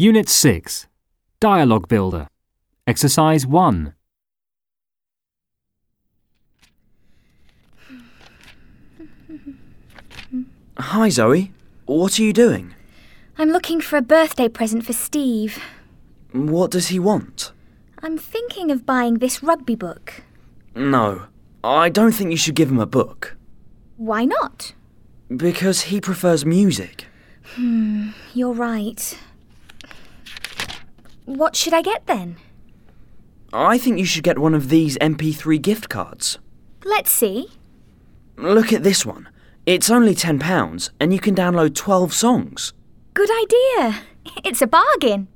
Unit 6. Dialogue Builder. Exercise 1. Hi, Zoe. What are you doing? I'm looking for a birthday present for Steve. What does he want? I'm thinking of buying this rugby book. No, I don't think you should give him a book. Why not? Because he prefers music. You're right. What should I get then? I think you should get one of these MP3 gift cards. Let's see. Look at this one. It's only £10 and you can download 12 songs. Good idea. It's a bargain.